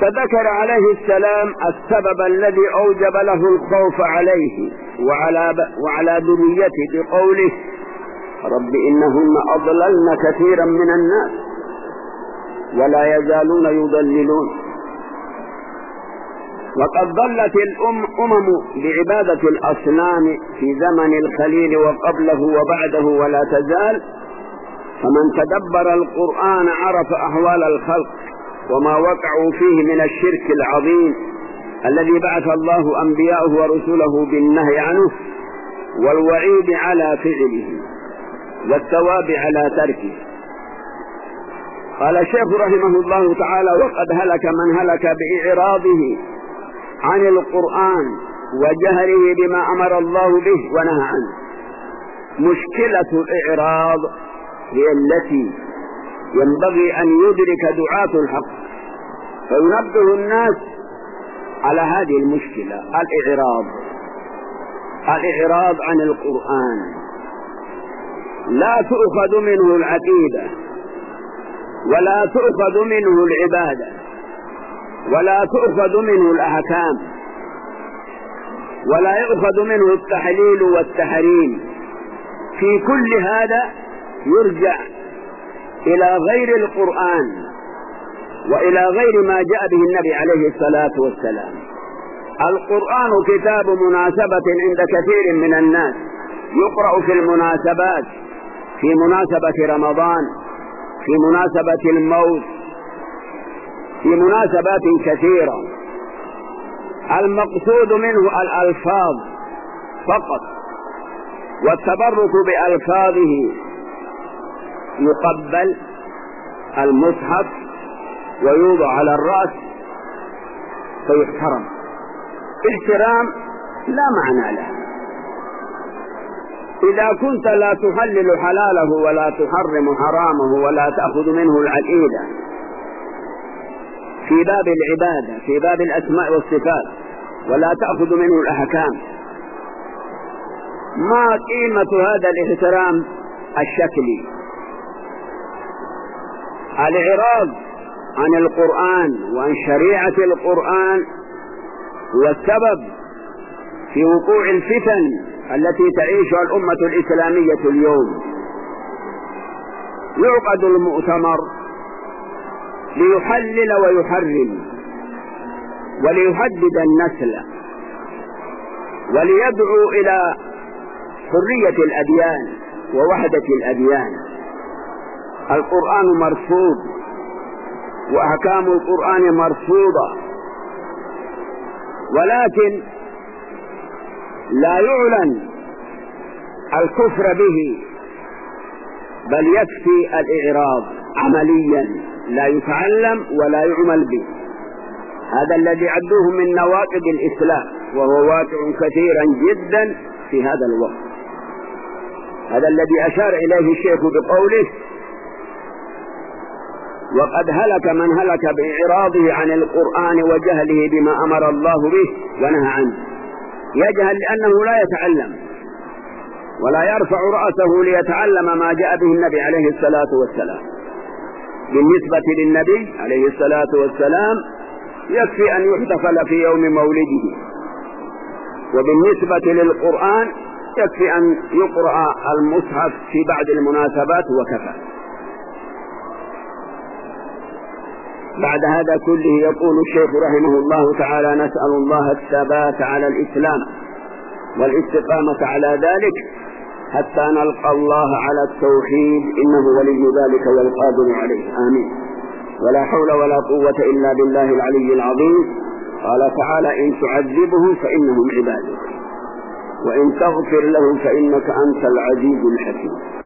فذكر عليه السلام السبب الذي أوجب له الخوف عليه وعلى ذريته بقوله: رب إنهن أضللن كثيرا من الناس ولا يزالون يضللون. وقد ضلت الأمم بعبادة الأصنام في زمن الخليل وقبله وبعده ولا تزال، فمن تدبر القرآن عرف أحوال الخلق وما وقعوا فيه من الشرك العظيم الذي بعث الله أنبياءه ورسله بالنهي عنه والوعيد على فعله والثواب على تركه. قال الشيخ رحمه الله تعالى: وقد هلك من هلك بإعراضه عن القرآن وجهله بما أمر الله به ونهى عنه. مشكلة الإعراض هي التي ينبغي أن يدرك دعاة الحق فينبه الناس على هذه المشكلة. الإعراض عن القرآن لا تؤخذ منه العقيدة ولا تؤخذ منه العبادة ولا تؤخذ منه الأحكام ولا يؤخذ منه التحليل والتحريم. في كل هذا يرجع إلى غير القرآن وإلى غير ما جاء به النبي عليه الصلاة والسلام. القرآن كتاب مناسبة عند كثير من الناس، يقرأ في المناسبات، في مناسبة رمضان، في مناسبة الموت، في مناسبات كثيرة. المقصود منه الألفاظ فقط، والتبرك بألفاظه. يقبل المصحف ويوضع على الرأس فيحترم احترام لا معنى له. إذا كنت لا تحلل حلاله ولا تحرم حرامه ولا تأخذ منه العقيدة في باب العبادة في باب الأسماء والصفات ولا تأخذ منه الأحكام، ما قيمة هذا الاحترام الشكلي؟ الإعراض عن القرآن وعن شريعة القرآن هو السبب في وقوع الفتن التي تعيشها الأمة الإسلامية اليوم. يعقد المؤتمر ليحلل ويحرم وليحدد النسل وليدعو إلى حرية الأديان ووحدة الأديان. القرآن مرفوض وأحكام القرآن مرفوضة، ولكن لا يعلن الكفر به، بل يكفي الإعراض عمليا، لا يتعلم ولا يعمل به. هذا الذي عدوه من نواقض الإسلام، وهو واقع كثيرا جدا في هذا الوقت. هذا الذي أشار إليه الشيخ بقوله: وقد هلك من هلك بإعراضه عن القرآن وجهله بما أمر الله به ونهى عنه. يجهل لأنه لا يتعلم ولا يرفع رأسه ليتعلم ما جاء به النبي عليه الصلاة والسلام. بالنسبة للنبي عليه الصلاة والسلام يكفي أن يحتفل في يوم مولده، وبالنسبة للقرآن يكفي أن يقرأ المصحف في بعض المناسبات وكفى. بعد هذا كله يقول الشيخ رحمه الله تعالى: نسأل الله الثبات على الإسلام والاستقامة على ذلك حتى نلقى الله على التوحيد، إنه ولي ذلك والقادر عليه، آمين. ولا حول ولا قوة إلا بالله العلي العظيم. قال تعالى: إن تعذبهم فإنهم عبادك وإن تغفر لهم فإنك أنت العزيز الحكيم.